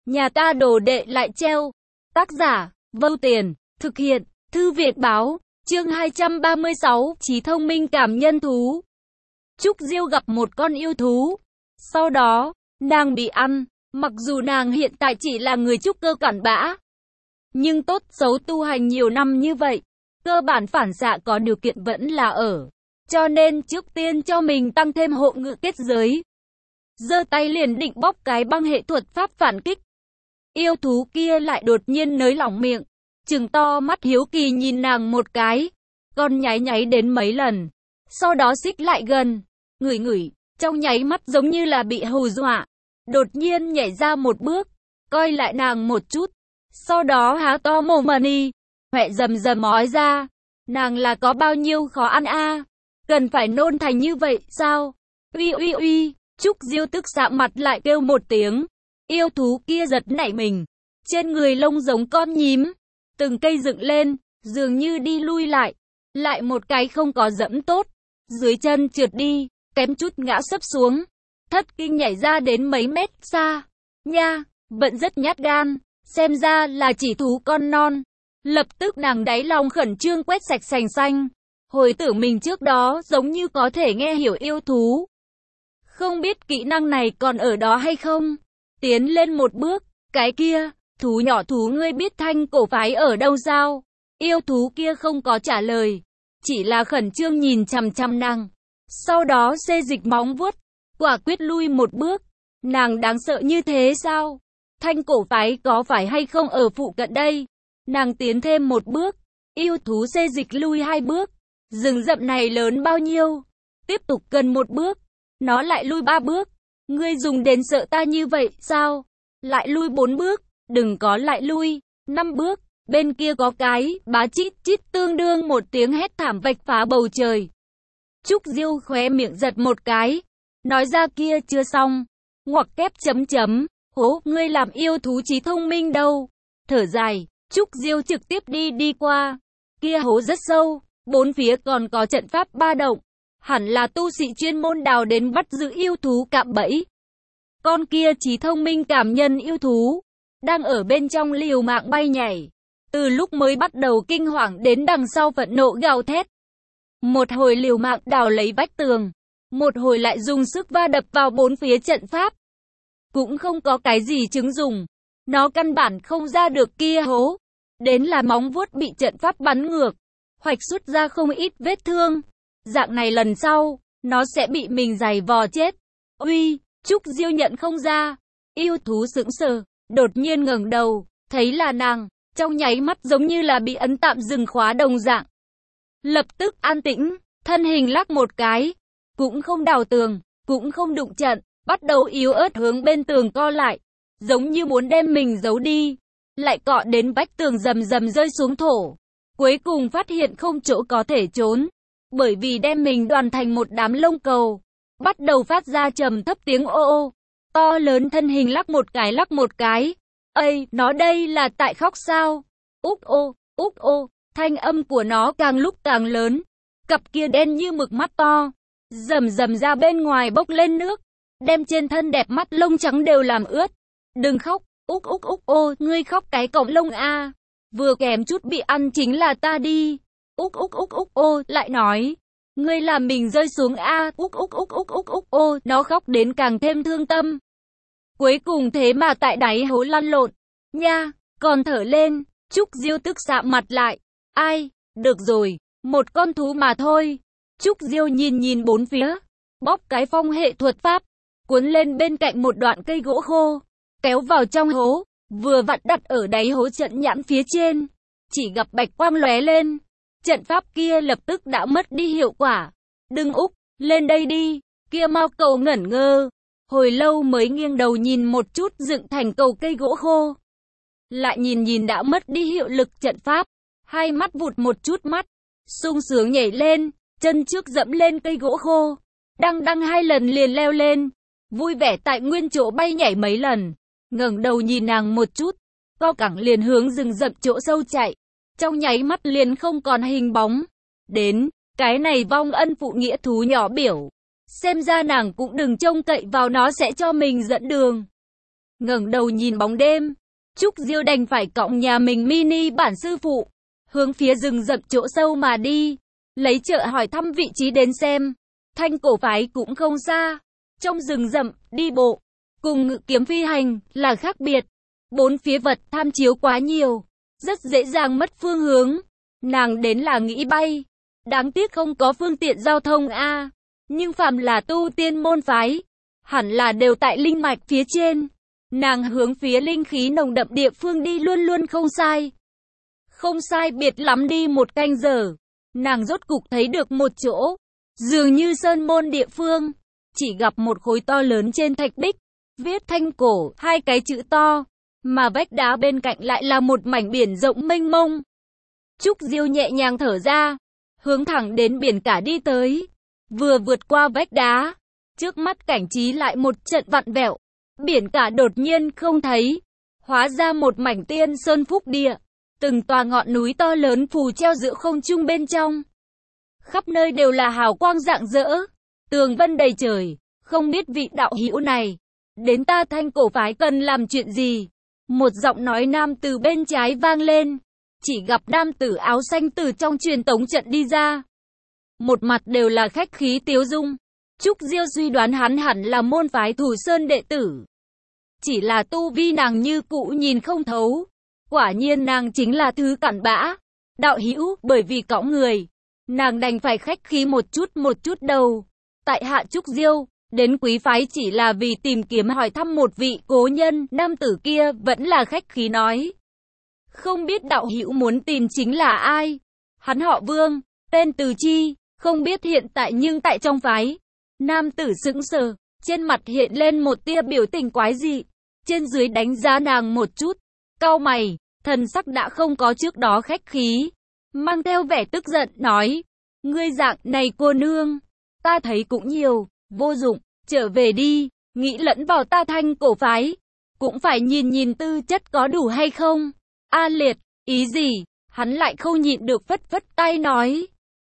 Nhà ta đồ đệ lại treo. Tác giả, Vô Tiền, thực hiện, Thư viện báo, chương 236, trí thông minh cảm nhân thú. Trúc Diêu gặp một con yêu thú. Sau đó, nàng bị ăn, mặc dù nàng hiện tại chỉ là người trúc cơ cặn bã. Nhưng tốt xấu tu hành nhiều năm như vậy, cơ bản phản xạ có điều kiện vẫn là ở. Cho nên trước tiên cho mình tăng thêm hộ ngự kết giới. Giơ tay liền định bóp cái băng hệ thuật pháp phản kích. Yêu thú kia lại đột nhiên nới lỏng miệng, trừng to mắt hiếu kỳ nhìn nàng một cái, còn nháy nháy đến mấy lần. Sau đó xích lại gần, ngửi ngửi, trong nháy mắt giống như là bị hù dọa. Đột nhiên nhảy ra một bước, coi lại nàng một chút. Sau đó há to mồm mani, hoẹ rầm rầm ói ra. Nàng là có bao nhiêu khó ăn a? Cần phải nôn thành như vậy sao? Uy uy uy, Trúc Diêu tức sạm mặt lại kêu một tiếng. Yêu thú kia giật nảy mình, trên người lông giống con nhím, từng cây dựng lên, dường như đi lui lại một cái không có dẫm tốt, dưới chân trượt đi, kém chút ngã sấp xuống, thất kinh nhảy ra đến mấy mét xa. Nha, vẫn rất nhát gan, xem ra là chỉ thú con non. Lập tức nàng đáy lòng khẩn trương quét sạch sành xanh, hồi tưởng mình trước đó giống như có thể nghe hiểu yêu thú. Không biết kỹ năng này còn ở đó hay không? Tiến lên một bước, cái kia, thú nhỏ thú ngươi biết Thanh Cổ phái ở đâu sao? Yêu thú kia không có trả lời, chỉ là khẩn trương nhìn chằm chằm nàng. Sau đó xê dịch móng vuốt, quả quyết lui một bước. Nàng đáng sợ như thế sao? Thanh Cổ phái có phải hay không ở phụ cận đây? Nàng tiến thêm một bước, yêu thú xê dịch lui hai bước. Rừng rậm này lớn bao nhiêu? Tiếp tục gần một bước, nó lại lui ba bước. Ngươi dùng đến sợ ta như vậy sao? Lại lui 4 bước, đừng có lại lui, 5 bước, bên kia có cái, bá chít chít tương đương một tiếng hét thảm vạch phá bầu trời. Trúc Diêu khóe miệng giật một cái, nói ra kia chưa xong, ngoặc kép chấm chấm, hố, ngươi làm yêu thú trí thông minh đâu. Thở dài, Trúc Diêu trực tiếp đi qua, kia hố rất sâu, bốn phía còn có trận pháp ba động. Hẳn là tu sĩ chuyên môn đào đến bắt giữ yêu thú cạm bẫy. Con kia trí thông minh cảm nhân yêu thú, đang ở bên trong liều mạng bay nhảy. Từ lúc mới bắt đầu kinh hoàng đến đằng sau phẫn nộ gào thét. Một hồi liều mạng đào lấy vách tường, một hồi lại dùng sức va đập vào bốn phía trận pháp. Cũng không có cái gì chứng dùng, nó căn bản không ra được kia hố. Đến là móng vuốt bị trận pháp bắn ngược, hoạch xuất ra không ít vết thương. Dạng này lần sau, nó sẽ bị mình giày vò chết. Uy, Trúc Diêu nhận không ra. Yêu thú sững sờ, đột nhiên ngẩng đầu, thấy là nàng, trong nháy mắt giống như là bị ấn tạm dừng khóa đồng dạng. Lập tức an tĩnh, thân hình lắc một cái, cũng không đào tường, cũng không đụng trận, bắt đầu yếu ớt hướng bên tường co lại, giống như muốn đem mình giấu đi, lại cọ đến vách tường rầm rầm rơi xuống thổ. Cuối cùng phát hiện không chỗ có thể trốn. Bởi vì đem mình đoàn thành một đám lông cầu, bắt đầu phát ra trầm thấp tiếng ô ô, to lớn thân hình lắc một cái. Ây, nó đây là tại khóc sao? Úc ô, thanh âm của nó càng lúc càng lớn, cặp kia đen như mực mắt to, rầm rầm ra bên ngoài bốc lên nước, đem trên thân đẹp mắt lông trắng đều làm ướt. Đừng khóc, Úc ô, ngươi khóc cái cọng lông a, vừa kém chút bị ăn chính là ta đi. Úc ô, lại nói, ngươi làm mình rơi xuống a. Úc ô, nó khóc đến càng thêm thương tâm. Cuối cùng thế mà tại đáy hố lăn lộn, nha, còn thở lên. Trúc Diêu tức sạm mặt lại, ai, được rồi, một con thú mà thôi. Trúc Diêu nhìn bốn phía, bóp cái phong hệ thuật pháp, cuốn lên bên cạnh một đoạn cây gỗ khô, kéo vào trong hố, vừa vặn đặt ở đáy hố trận nhãn phía trên, chỉ gặp bạch quang lóe lên. Trận pháp kia lập tức đã mất đi hiệu quả. Đừng Úc, lên đây đi. Kia mao cầu ngẩn ngơ, hồi lâu mới nghiêng đầu nhìn một chút dựng thành cầu cây gỗ khô. Lại nhìn đã mất đi hiệu lực trận pháp, hai mắt vụt một chút mắt, sung sướng nhảy lên, chân trước dẫm lên cây gỗ khô, đăng hai lần liền leo lên, vui vẻ tại nguyên chỗ bay nhảy mấy lần, ngẩng đầu nhìn nàng một chút, co cẳng liền hướng rừng rậm chỗ sâu chạy. Trong nháy mắt liền không còn hình bóng. Đến, cái này vong ân phụ nghĩa thú nhỏ biểu. Xem ra nàng cũng đừng trông cậy vào nó sẽ cho mình dẫn đường. ngẩng đầu nhìn bóng đêm, Trúc Diêu đành phải cõng nhà mình mini bản sư phụ, hướng phía rừng rậm chỗ sâu mà đi, lấy chợ hỏi thăm vị trí đến xem. Thanh cổ phái cũng không xa, trong rừng rậm, đi bộ, cùng ngự kiếm phi hành, là khác biệt. Bốn phía vật tham chiếu quá nhiều, rất dễ dàng mất phương hướng. Nàng đến là nghĩ bay, đáng tiếc không có phương tiện giao thông a. Nhưng phàm là tu tiên môn phái, hẳn là đều tại linh mạch phía trên. Nàng hướng phía linh khí nồng đậm địa phương đi luôn luôn không sai. Không sai biệt lắm đi một canh giờ, nàng rốt cục thấy được một chỗ, dường như sơn môn địa phương, chỉ gặp một khối to lớn trên thạch bích, viết Thanh Cổ, hai cái chữ to, mà vách đá bên cạnh lại là một mảnh biển rộng mênh mông. Trúc Diêu nhẹ nhàng thở ra, hướng thẳng đến biển cả đi tới, vừa vượt qua vách đá, trước mắt cảnh trí lại một trận vặn vẹo, biển cả đột nhiên không thấy, hóa ra một mảnh tiên sơn phúc địa, từng tòa ngọn núi to lớn phù treo giữa không trung bên trong. Khắp nơi đều là hào quang rạng rỡ, tường vân đầy trời, không biết vị đạo hữu này, đến ta Thanh Cổ phái cần làm chuyện gì? Một giọng nói nam từ bên trái vang lên, chỉ gặp nam tử áo xanh từ trong truyền tống trận đi ra. Một mặt đều là khách khí tiếu dung, Trúc Diêu suy đoán hắn hẳn là môn phái Thủ Sơn đệ tử. Chỉ là tu vi nàng như cũ nhìn không thấu, quả nhiên nàng chính là thứ cặn bã. Đạo hữu, bởi vì cõng người, nàng đành phải khách khí một chút đầu. Tại hạ Trúc Diêu, đến quý phái chỉ là vì tìm kiếm hỏi thăm một vị cố nhân. Nam tử kia vẫn là khách khí nói, không biết đạo hữu muốn tìm chính là ai? Hắn họ Vương, tên Từ Chi, không biết hiện tại nhưng tại trong phái. Nam tử sững sờ, trên mặt hiện lên một tia biểu tình quái dị, trên dưới đánh giá nàng một chút, cau mày, thần sắc đã không có trước đó khách khí, mang theo vẻ tức giận nói, ngươi dạng này cô nương, ta thấy cũng nhiều, vô dụng, trở về đi, nghĩ lẫn vào ta Thanh Cổ phái, cũng phải nhìn tư chất có đủ hay không. A liệt, ý gì? Hắn lại không nhịn được phất tay nói,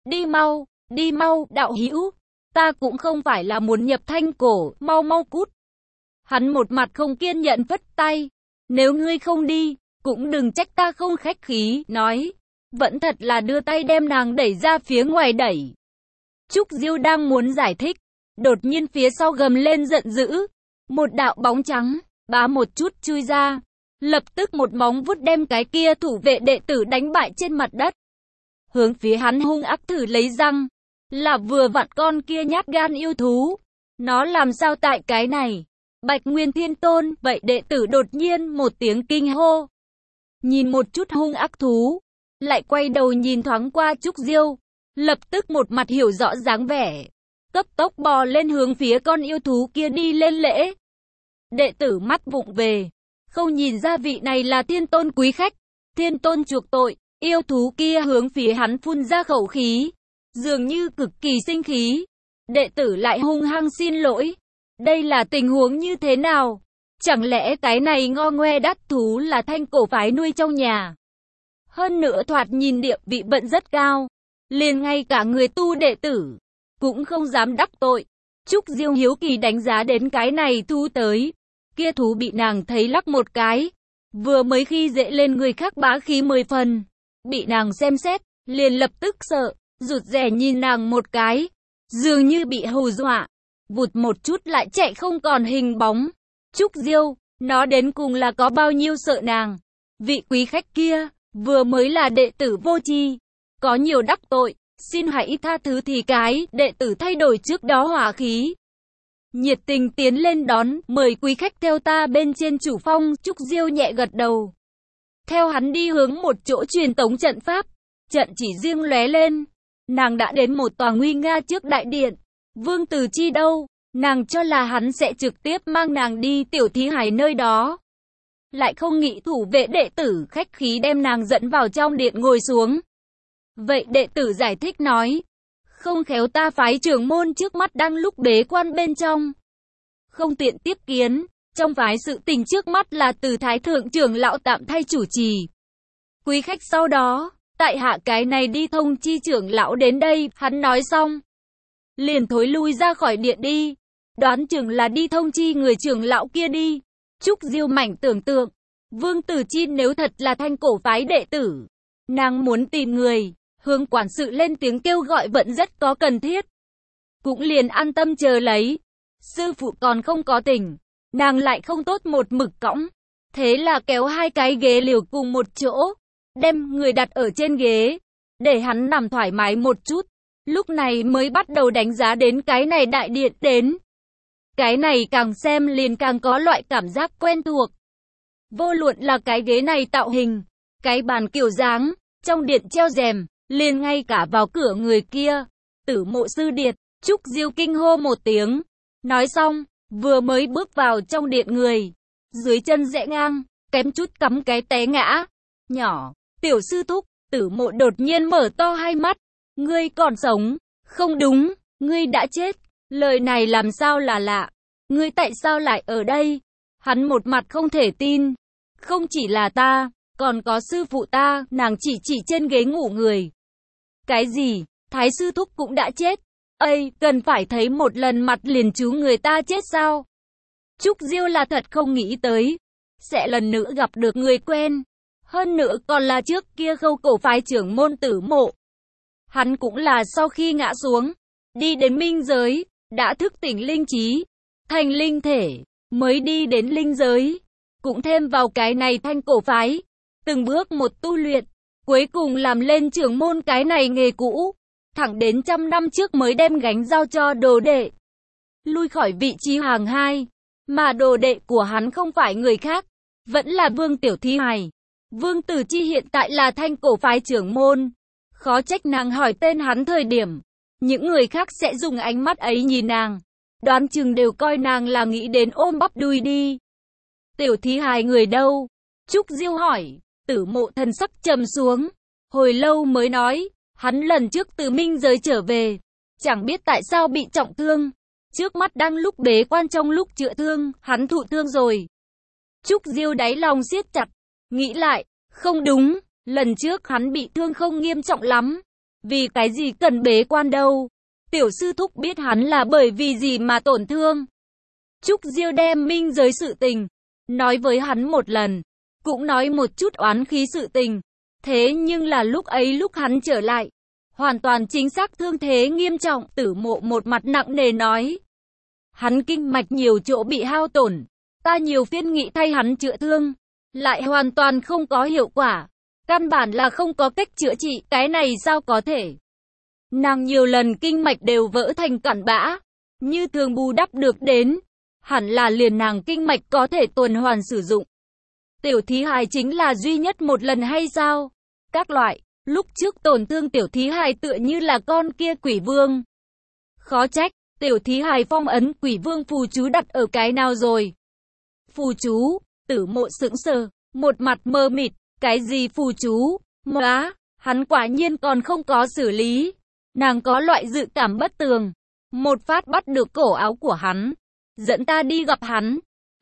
đi mau, đạo hữu, ta cũng không phải là muốn nhập Thanh Cổ, mau cút. Hắn một mặt không kiên nhẫn phất tay, nếu ngươi không đi, cũng đừng trách ta không khách khí, nói, vẫn thật là đưa tay đem nàng đẩy ra phía ngoài đẩy. Trúc Diêu đang muốn giải thích, đột nhiên phía sau gầm lên giận dữ, một đạo bóng trắng, bá một chút chui ra, lập tức một móng vuốt đem cái kia thủ vệ đệ tử đánh bại trên mặt đất. Hướng phía hắn hung ác thử lấy răng, là vừa vặn con kia nhát gan yêu thú. Nó làm sao tại cái này? Bạch Nguyên Thiên Tôn, vậy đệ tử đột nhiên một tiếng kinh hô. Nhìn một chút hung ác thú, lại quay đầu nhìn thoáng qua Trúc Diêu, lập tức một mặt hiểu rõ dáng vẻ, cấp tốc bò lên hướng phía con yêu thú kia đi lên lễ. Đệ tử mắt vụng về, không nhìn ra vị này là Thiên Tôn quý khách, Thiên Tôn chuộc tội. Yêu thú kia hướng phía hắn phun ra khẩu khí, dường như cực kỳ sinh khí. Đệ tử lại hung hăng xin lỗi. Đây là tình huống như thế nào? Chẳng lẽ cái này ngo ngoe đắt thú là Thanh Cổ phái nuôi trong nhà? Hơn nữa thoạt nhìn địa vị bận rất cao, liền ngay cả người tu đệ tử cũng không dám đắc tội. Trúc Diêu hiếu kỳ đánh giá đến cái này thú tới, kia thú bị nàng thấy lắc một cái, vừa mới khi dễ lên người khác bá khí 10 phần, bị nàng xem xét, liền lập tức sợ, rụt rè nhìn nàng một cái, dường như bị hù dọa, vụt một chút lại chạy không còn hình bóng. Trúc Diêu, nó đến cùng là có bao nhiêu sợ nàng? Vị quý khách kia, vừa mới là đệ tử vô tri, có nhiều đắc tội, xin hãy tha thứ thì cái, đệ tử thay đổi trước đó hỏa khí. Nhiệt tình tiến lên đón, mời quý khách theo ta bên trên chủ phong. Trúc Diêu nhẹ gật đầu, theo hắn đi hướng một chỗ truyền tống trận pháp, trận chỉ riêng lóe lên, nàng đã đến một tòa nguy nga trước đại điện. Vương Từ Chi đâu? Nàng cho là hắn sẽ trực tiếp mang nàng đi tiểu thí hải nơi đó, lại không nghĩ thủ vệ đệ tử khách khí đem nàng dẫn vào trong điện ngồi xuống. Vậy đệ tử giải thích nói, không khéo ta phái trưởng môn trước mắt đang lúc bế quan bên trong, không tiện tiếp kiến. Trong phái sự tình trước mắt là từ thái thượng trưởng lão tạm thay chủ trì. Quý khách sau đó, tại hạ cái này đi thông chi trưởng lão đến đây. Hắn nói xong, liền thối lui ra khỏi điện đi, đoán chừng là đi thông chi người trưởng lão kia đi. Trúc Diêu mạnh tưởng tượng, Vương Tử Chi nếu thật là Thanh cổ phái đệ tử, nàng muốn tìm người, hướng quản sự lên tiếng kêu gọi vẫn rất có cần thiết. Cũng liền an tâm chờ lấy. Sư phụ còn không có tỉnh, nàng lại không tốt một mực cõng. Thế là kéo hai cái ghế liều cùng một chỗ, đem người đặt ở trên ghế, để hắn nằm thoải mái một chút. Lúc này mới bắt đầu đánh giá đến cái này đại điện đến. Cái này càng xem liền càng có loại cảm giác quen thuộc. Vô luận là cái ghế này tạo hình, cái bàn kiểu dáng, trong điện treo rèm, liền ngay cả vào cửa người kia. Tử Mộ sư điệt, Trúc Diêu kinh hô một tiếng. Nói xong, vừa mới bước vào trong điện người. Dưới chân rẽ ngang, kém chút cắm cái té ngã. Nhỏ, tiểu sư thúc, Tử Mộ đột nhiên mở to hai mắt. Ngươi còn sống? Không đúng, ngươi đã chết. Lời này làm sao là lạ? Ngươi tại sao lại ở đây? Hắn một mặt không thể tin. Không chỉ là ta, còn có sư phụ ta, nàng chỉ trên ghế ngủ người. Cái gì? Thái sư thúc cũng đã chết? Ây, cần phải thấy một lần mặt liền chú người ta chết sao? Trúc Diêu là thật không nghĩ tới, sẽ lần nữa gặp được người quen. Hơn nữa còn là trước kia Khâu cổ phái trưởng môn Tử Mộ. Hắn cũng là sau khi ngã xuống, đi đến minh giới, đã thức tỉnh linh trí, thành linh thể, mới đi đến linh giới. Cũng thêm vào cái này Thanh cổ phái, từng bước một tu luyện, cuối cùng làm lên trưởng môn cái này nghề cũ. Thẳng đến 100 năm trước mới đem gánh giao cho đồ đệ, lui khỏi vị trí hàng 2. Mà đồ đệ của hắn không phải người khác, vẫn là Vương Tiểu Thí Hài. Vương Tử Chi hiện tại là Thanh cổ phái trưởng môn. Khó trách nàng hỏi tên hắn thời điểm, những người khác sẽ dùng ánh mắt ấy nhìn nàng. Đoán chừng đều coi nàng là nghĩ đến ôm bắp đùi đi. Tiểu Thí Hài người đâu? Trúc Diêu hỏi. Tử Mộ thần sắc trầm xuống, hồi lâu mới nói, hắn lần trước từ minh giới trở về, chẳng biết tại sao bị trọng thương. Trước mắt đang lúc bế quan, trong lúc chữa thương, hắn thụ thương rồi. Trúc Diêu đáy lòng siết chặt, nghĩ lại, không đúng, lần trước hắn bị thương không nghiêm trọng lắm. Vì cái gì cần bế quan đâu? Tiểu sư thúc biết hắn là bởi vì gì mà tổn thương. Trúc Diêu đem minh giới sự tình nói với hắn một lần, cũng nói một chút oán khí sự tình. Thế nhưng là lúc ấy lúc hắn trở lại, hoàn toàn chính xác thương thế nghiêm trọng. Tử Mộ một mặt nặng nề nói, hắn kinh mạch nhiều chỗ bị hao tổn, ta nhiều phiên nghị thay hắn chữa thương, lại hoàn toàn không có hiệu quả. Căn bản là không có cách chữa trị, cái này sao có thể? Nàng nhiều lần kinh mạch đều vỡ thành cặn bã, như thường bù đắp được đến, hẳn là liền nàng kinh mạch có thể tuần hoàn sử dụng. Tiểu Thí Hài chính là duy nhất một lần hay sao? Các loại, lúc trước tổn thương Tiểu Thí Hài tựa như là con kia quỷ vương. Khó trách, Tiểu Thí Hài phong ấn quỷ vương phù chú đặt ở cái nào rồi? Phù chú? Tử Mộ sững sờ, một mặt mơ mịt, cái gì phù chú? Móa, hắn quả nhiên còn không có xử lý. Nàng có loại dự cảm bất tường, một phát bắt được cổ áo của hắn, dẫn ta đi gặp hắn.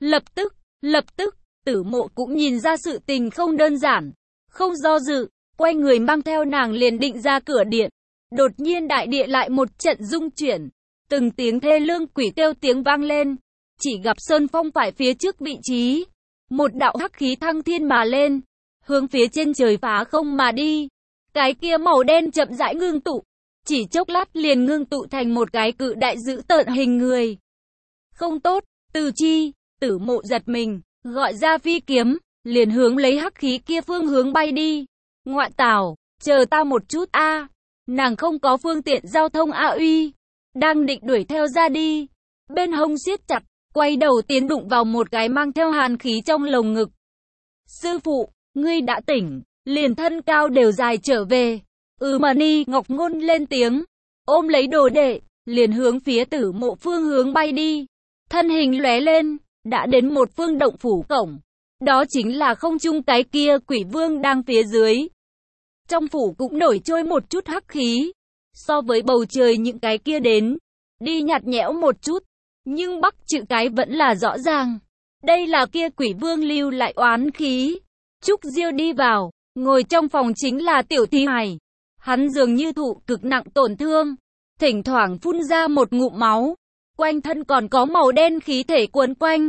Lập tức, Tử Mộ cũng nhìn ra sự tình không đơn giản, không do dự, quay người mang theo nàng liền định ra cửa điện. Đột nhiên đại địa lại một trận rung chuyển, từng tiếng thê lương quỷ kêu tiếng vang lên. Chỉ gặp Sơn Phong phải phía trước vị trí, một đạo hắc khí thăng thiên mà lên, hướng phía trên trời phá không mà đi. Cái kia màu đen chậm rãi ngưng tụ, chỉ chốc lát liền ngưng tụ thành một cái cự đại dữ tợn hình người. Không tốt, Tử Chi, Tử Mộ giật mình, gọi ra phi kiếm, liền hướng lấy hắc khí kia phương hướng bay đi. Ngoại tảo, chờ ta một chút a. Nàng không có phương tiện giao thông a uy, đang định đuổi theo ra đi, bên hông siết chặt, quay đầu tiến đụng vào một cái mang theo hàn khí trong lồng ngực. Sư phụ, ngươi đã tỉnh, liền thân cao đều dài trở về. Mani Ngọc Ngôn lên tiếng, ôm lấy đồ đệ, liền hướng phía Tử Mộ phương hướng bay đi. Thân hình lóe lên, đã đến một phương động phủ cổng. Đó chính là không trung cái kia quỷ vương đang phía dưới. Trong phủ cũng nổi trôi một chút hắc khí, so với bầu trời những cái kia đến, đi nhạt nhẽo một chút, nhưng bắc chữ cái vẫn là rõ ràng. Đây là kia quỷ vương lưu lại oán khí. Trúc Diêu đi vào, ngồi trong phòng chính là Tiểu Thí Hài. Hắn dường như thụ cực nặng tổn thương, thỉnh thoảng phun ra một ngụm máu, quanh thân còn có màu đen khí thể cuốn quanh.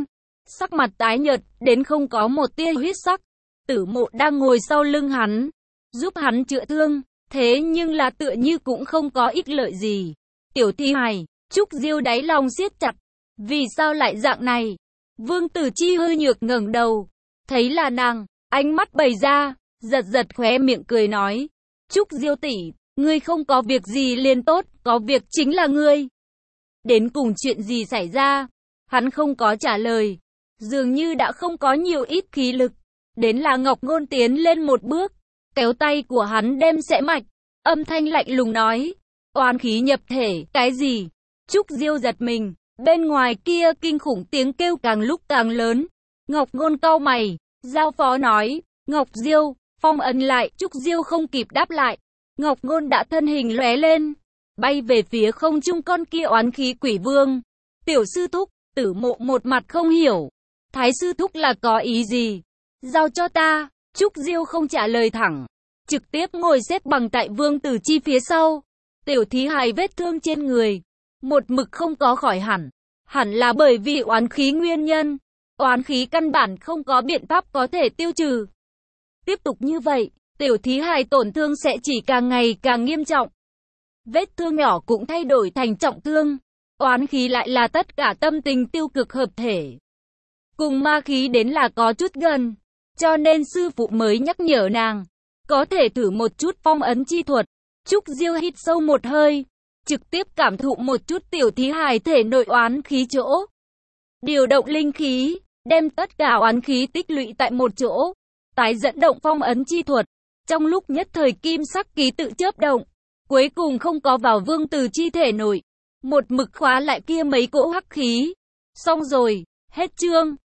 sắc mặt tái nhợt, đến không có một tia huyết sắc. Tử Mộ đang ngồi sau lưng hắn, giúp hắn chữa thương, thế nhưng là tựa như cũng không có ích lợi gì. Tiểu thi hài, Trúc Diêu đáy lòng siết chặt, vì sao lại dạng này? Vương Tử Chi hơi nhược ngẩng đầu, thấy là nàng, ánh mắt bày ra, giật giật khóe miệng cười nói, Trúc Diêu tỷ, ngươi không có việc gì liền tốt, có việc chính là ngươi. Đến cùng chuyện gì xảy ra? Hắn không có trả lời, dường như đã không có nhiều ít khí lực. Đến là Ngọc Ngôn tiến lên một bước, kéo tay của hắn đem xẽ mạch, âm thanh lạnh lùng nói, oán khí nhập thể, cái gì? Trúc Diêu giật mình, bên ngoài kia kinh khủng tiếng kêu càng lúc càng lớn. Ngọc Ngôn cau mày, giao phó nói, Ngọc Diêu, phong ấn lại. Trúc Diêu không kịp đáp lại, Ngọc Ngôn đã thân hình lóe lên, bay về phía không trung con kia oán khí quỷ vương. Tiểu sư thúc, Tử Mộ một mặt không hiểu, Thái sư thúc là có ý gì? Giao cho ta. Trúc Diêu không trả lời thẳng, trực tiếp ngồi xếp bằng tại Vương Tử Chi phía sau. Tiểu thí hài vết thương trên người, một mực không có khỏi hẳn. Hẳn là bởi vì oán khí nguyên nhân. Oán khí căn bản không có biện pháp có thể tiêu trừ. Tiếp tục như vậy, tiểu thí hài tổn thương sẽ chỉ càng ngày càng nghiêm trọng. Vết thương nhỏ cũng thay đổi thành trọng thương. Oán khí lại là tất cả tâm tình tiêu cực hợp thể. Cùng ma khí đến là có chút gần. Cho nên sư phụ mới nhắc nhở nàng, có thể thử một chút phong ấn chi thuật. Trúc Diêu hít sâu một hơi, trực tiếp cảm thụ một chút tiểu thí hài thể nội oán khí chỗ. Điều động linh khí, đem tất cả oán khí tích lũy tại một chỗ, tái dẫn động phong ấn chi thuật. Trong lúc nhất thời kim sắc ký tự chớp động, cuối cùng không có vào Vương Tử Chi thể nội, một mực khóa lại kia mấy cỗ hắc khí. Xong rồi, hết chương.